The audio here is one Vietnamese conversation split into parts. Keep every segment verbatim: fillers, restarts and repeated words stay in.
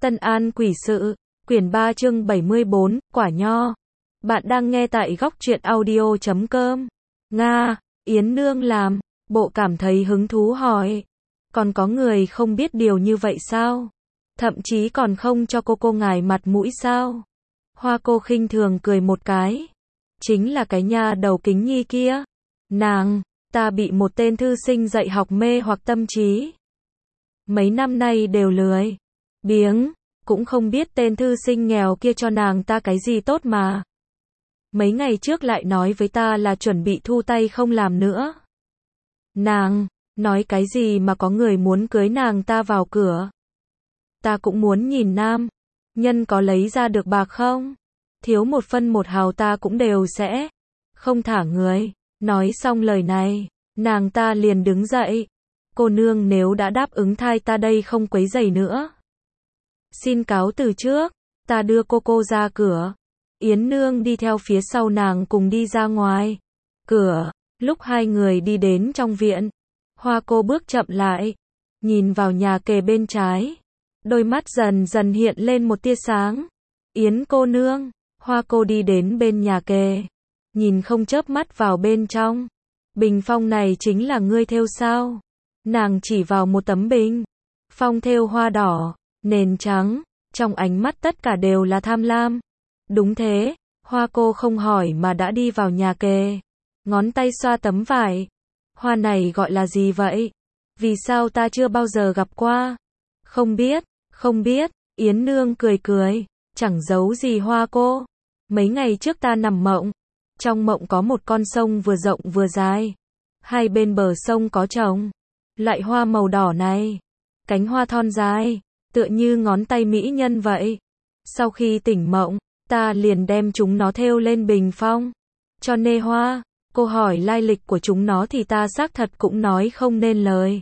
Tân An Quỷ Sự, quyển ba chương bảy mươi bốn, Quả Nho. Bạn đang nghe tại góc truyện audio chấm com. Nga, Yến Nương làm, bộ cảm thấy hứng thú hỏi. Còn có người không biết điều như vậy sao? Thậm chí còn không cho cô cô ngài mặt mũi sao? Hoa cô khinh thường cười một cái. Chính là cái nha đầu Kính Nhi kia. Nàng, ta bị một tên thư sinh dạy học mê hoặc tâm trí. Mấy năm nay đều lười biếng, cũng không biết tên thư sinh nghèo kia cho nàng ta cái gì tốt mà. Mấy ngày trước lại nói với ta là chuẩn bị thu tay không làm nữa. Nàng, nói cái gì mà có người muốn cưới nàng ta vào cửa. Ta cũng muốn nhìn nam nhân có lấy ra được bạc không? Thiếu một phân một hào ta cũng đều sẽ không thả người. Nói xong lời này, nàng ta liền đứng dậy. Cô nương nếu đã đáp ứng thai ta đây không quấy rầy nữa. Xin cáo từ trước, ta đưa cô cô ra cửa. Yến Nương đi theo phía sau nàng cùng đi ra ngoài cửa. Lúc hai người đi đến trong viện, Hoa cô bước chậm lại, nhìn vào nhà kề bên trái. Đôi mắt dần dần hiện lên một tia sáng. Yến cô nương, Hoa cô đi đến bên nhà kề, nhìn không chớp mắt vào bên trong. Bình phong này chính là ngươi thêu sao? Nàng chỉ vào một tấm bình phong thêu hoa đỏ, nền trắng, trong ánh mắt tất cả đều là tham lam. Đúng thế, Hoa cô không hỏi mà đã đi vào nhà kề, ngón tay xoa tấm vải. Hoa này gọi là gì vậy? Vì sao ta chưa bao giờ gặp qua? Không biết, không biết, Yến Nương cười cười, chẳng giấu gì Hoa cô. Mấy ngày trước ta nằm mộng, trong mộng có một con sông vừa rộng vừa dài, hai bên bờ sông có trồng loại hoa màu đỏ này, cánh hoa thon dài, tựa như ngón tay mỹ nhân vậy. Sau khi tỉnh mộng, ta liền đem chúng nó thêu lên bình phong, cho nê hoa. Cô hỏi lai lịch của chúng nó thì ta xác thật cũng nói không nên lời.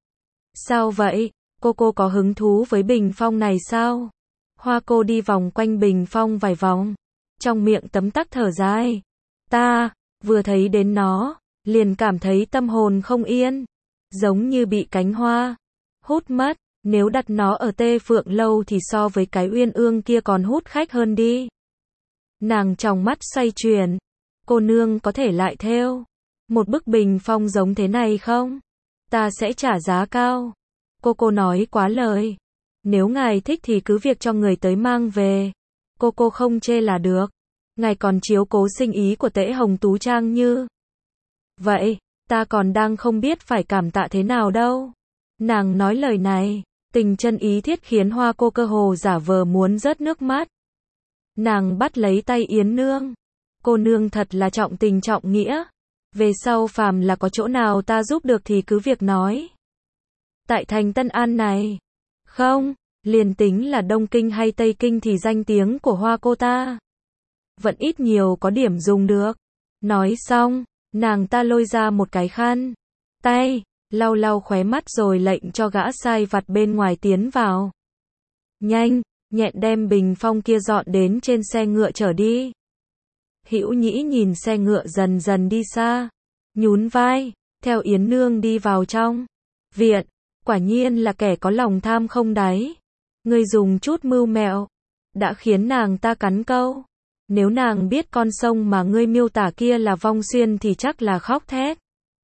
Sao vậy? Cô cô có hứng thú với bình phong này sao? Hoa cô đi vòng quanh bình phong vài vòng, trong miệng tấm tắc thở dài. Ta, vừa thấy đến nó, liền cảm thấy tâm hồn không yên, giống như bị cánh hoa hút mất. Nếu đặt nó ở Tê Phượng Lâu thì so với cái Uyên Ương kia còn hút khách hơn đi. Nàng trong mắt xoay chuyển. Cô nương có thể lại thêu một bức bình phong giống thế này không? Ta sẽ trả giá cao. Cô cô nói quá lời. Nếu ngài thích thì cứ việc cho người tới mang về. Cô cô không chê là được. Ngài còn chiếu cố sinh ý của Tễ Hồng Tú Trang như vậy, ta còn đang không biết phải cảm tạ thế nào đâu. Nàng nói lời này, tình chân ý thiết khiến Hoa cô cơ hồ giả vờ muốn rớt nước mắt. Nàng bắt lấy tay Yến Nương. Cô nương thật là trọng tình trọng nghĩa. Về sau phàm là có chỗ nào ta giúp được thì cứ việc nói. Tại thành Tân An này, không, liền tính là Đông Kinh hay Tây Kinh thì danh tiếng của Hoa cô ta vẫn ít nhiều có điểm dùng được. Nói xong, nàng ta lôi ra một cái khăn tay, lau lau khóe mắt rồi lệnh cho gã sai vặt bên ngoài tiến vào. Nhanh, nhẹn đem bình phong kia dọn đến trên xe ngựa chở đi. Hữu Nhĩ nhìn xe ngựa dần dần đi xa, nhún vai, theo Yến Nương đi vào trong viện. Quả nhiên là kẻ có lòng tham không đáy. Ngươi dùng chút mưu mẹo, đã khiến nàng ta cắn câu. Nếu nàng biết con sông mà ngươi miêu tả kia là Vong Xuyên thì chắc là khóc thét.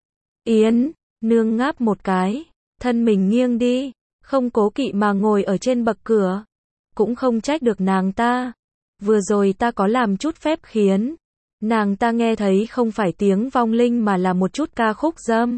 Yến Nương ngáp một cái, thân mình nghiêng đi, không cố kỵ mà ngồi ở trên bậc cửa. Cũng không trách được nàng ta. Vừa rồi ta có làm chút phép khiến nàng ta nghe thấy không phải tiếng vong linh mà là một chút ca khúc dâm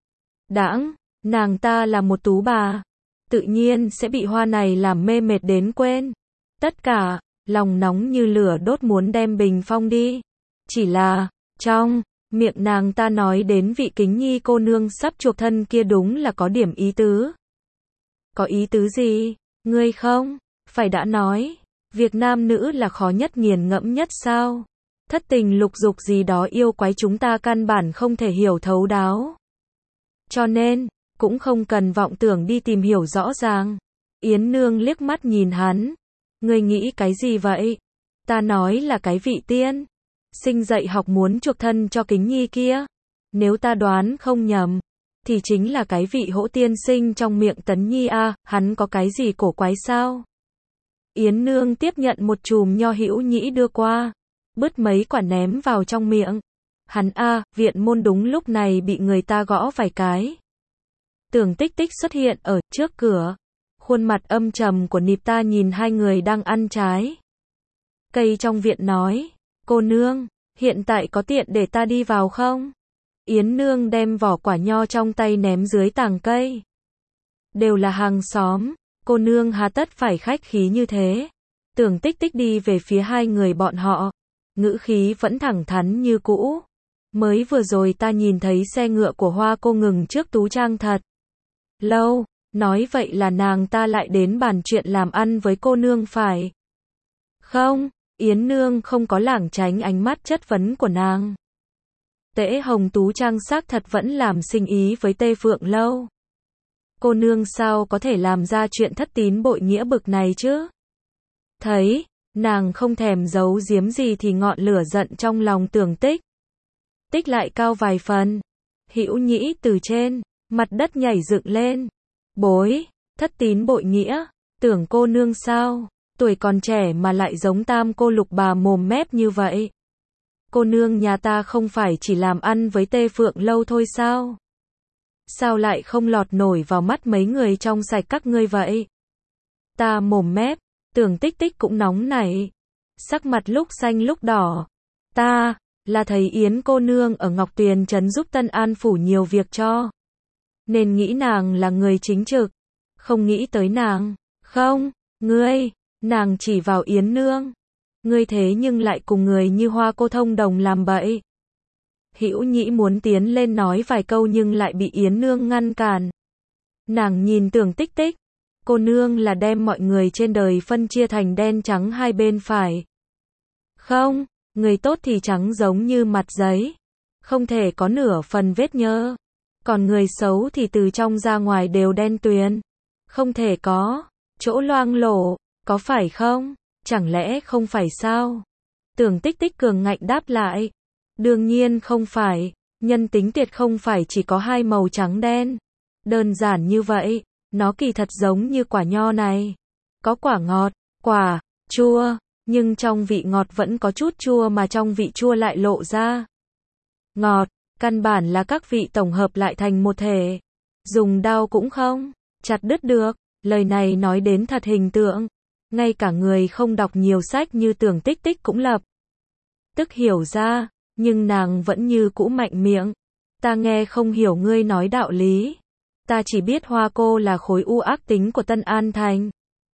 đãng. Nàng ta là một tú bà, tự nhiên sẽ bị hoa này làm mê mệt đến quên tất cả, lòng nóng như lửa đốt muốn đem bình phong đi. Chỉ là, trong miệng nàng ta nói đến vị Kính Nhi cô nương sắp chuộc thân kia đúng là có điểm ý tứ. Có ý tứ gì? Ngươi không phải đã nói, việc nam nữ là khó nhất nghiền ngẫm nhất sao? Thất tình lục dục gì đó yêu quái chúng ta căn bản không thể hiểu thấu đáo. Cho nên, cũng không cần vọng tưởng đi tìm hiểu rõ ràng. Yến Nương liếc mắt nhìn hắn. Ngươi nghĩ cái gì vậy? Ta nói là cái vị tiên sinh dạy học muốn chuộc thân cho Kính Nhi kia. Nếu ta đoán không nhầm, thì chính là cái vị hỗ tiên sinh trong miệng Tấn Nhi a. À, hắn có cái gì cổ quái sao? Yến Nương tiếp nhận một chùm nho Hữu Nhĩ đưa qua, bứt mấy quả ném vào trong miệng. Hắn a, viện môn đúng lúc này bị người ta gõ vài cái. Tưởng Tích Tích xuất hiện ở trước cửa. Khuôn mặt âm trầm của Nịp Ta nhìn hai người đang ăn trái cây trong viện nói, cô nương, hiện tại có tiện để ta đi vào không? Yến Nương đem vỏ quả nho trong tay ném dưới tàng cây. Đều là hàng xóm, cô nương hà tất phải khách khí như thế. Tưởng Tích Tích đi về phía hai người bọn họ, ngữ khí vẫn thẳng thắn như cũ. Mới vừa rồi ta nhìn thấy xe ngựa của Hoa cô ngừng trước tú trang thật lâu, nói vậy là nàng ta lại đến bàn chuyện làm ăn với cô nương phải không? Yến Nương không có lảng tránh ánh mắt chất vấn của nàng. Tễ Hồng Tú Trang xác thật vẫn làm sinh ý với Tê Phượng Lâu. Cô nương sao có thể làm ra chuyện thất tín bội nghĩa bực này chứ? Thấy, nàng không thèm giấu giếm gì thì ngọn lửa giận trong lòng Tưởng Tích Tích lại cao vài phần. Hữu Nhĩ từ trên mặt đất nhảy dựng lên. Bối, thất tín bội nghĩa, tưởng cô nương sao, tuổi còn trẻ mà lại giống tam cô Lục bà mồm mép như vậy. Cô nương nhà ta không phải chỉ làm ăn với Tê Phượng Lâu thôi sao? Sao lại không lọt nổi vào mắt mấy người trong sạch các ngươi vậy? Ta mồm mép, Tưởng Tích Tích cũng nóng nảy, sắc mặt lúc xanh lúc đỏ. Ta, là thấy Yến cô nương ở Ngọc Tuyền trấn giúp Tân An phủ nhiều việc cho, nên nghĩ nàng là người chính trực, không nghĩ tới nàng. Không, ngươi, nàng chỉ vào Yến Nương. Ngươi thế nhưng lại cùng người như Hoa cô thông đồng làm bậy. Hữu Nhĩ muốn tiến lên nói vài câu nhưng lại bị Yến Nương ngăn cản. Nàng nhìn Tưởng Tích Tích, cô nương là đem mọi người trên đời phân chia thành đen trắng hai bên phải không? Người tốt thì trắng giống như mặt giấy, không thể có nửa phần vết nhơ. Còn người xấu thì từ trong ra ngoài đều đen tuyền, không thể có chỗ loang lổ, có phải không? Chẳng lẽ không phải sao? Tưởng Tích Tích cường ngạnh đáp lại. Đương nhiên không phải, nhân tính tuyệt không phải chỉ có hai màu trắng đen. Đơn giản như vậy, nó kỳ thật giống như quả nho này. Có quả ngọt, quả chua, nhưng trong vị ngọt vẫn có chút chua mà trong vị chua lại lộ ra ngọt, căn bản là các vị tổng hợp lại thành một thể. Dùng đao cũng không chặt đứt được. Lời này nói đến thật hình tượng. Ngay cả người không đọc nhiều sách như Tưởng Tích Tích cũng lập tức hiểu ra, nhưng nàng vẫn như cũ mạnh miệng. Ta nghe không hiểu ngươi nói đạo lý. Ta chỉ biết Hoa cô là khối u ác tính của Tân An Thành.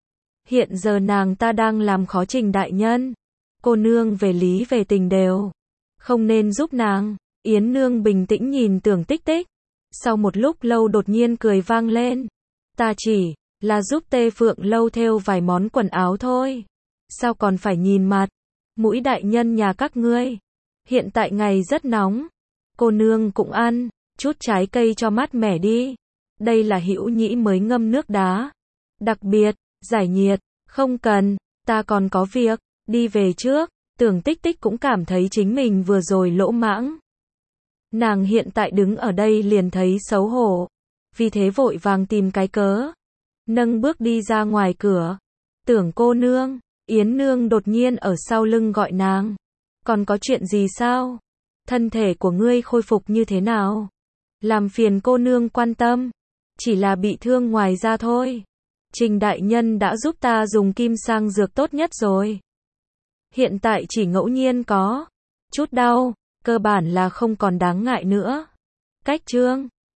Hiện giờ nàng ta đang làm khó Trình đại nhân. Cô nương về lý về tình đều không nên giúp nàng. Yến Nương bình tĩnh nhìn Tưởng Tích Tích. Sau một lúc lâu đột nhiên cười vang lên. Ta chỉ là giúp Tê Phượng Lâu thêu vài món quần áo thôi. Sao còn phải nhìn mặt mũi đại nhân nhà các ngươi? Hiện tại ngày rất nóng. Cô nương cũng ăn chút trái cây cho mát mẻ đi. Đây là Hữu Nhĩ mới ngâm nước đá. Đặc biệt, giải nhiệt. Không cần, ta còn có việc. Đi về trước. Tưởng Tích Tích cũng cảm thấy chính mình vừa rồi lỗ mãng. Nàng hiện tại đứng ở đây liền thấy xấu hổ. Vì thế vội vàng tìm cái cớ. Nâng bước đi ra ngoài cửa. Tưởng cô nương. Yến Nương đột nhiên ở sau lưng gọi nàng. Còn có chuyện gì sao? Thân thể của ngươi khôi phục như thế nào? Làm phiền cô nương quan tâm. Chỉ là bị thương ngoài da thôi. Trình đại nhân đã giúp ta dùng kim sang dược tốt nhất rồi. Hiện tại chỉ ngẫu nhiên có chút đau, cơ bản là không còn đáng ngại nữa. Cách chương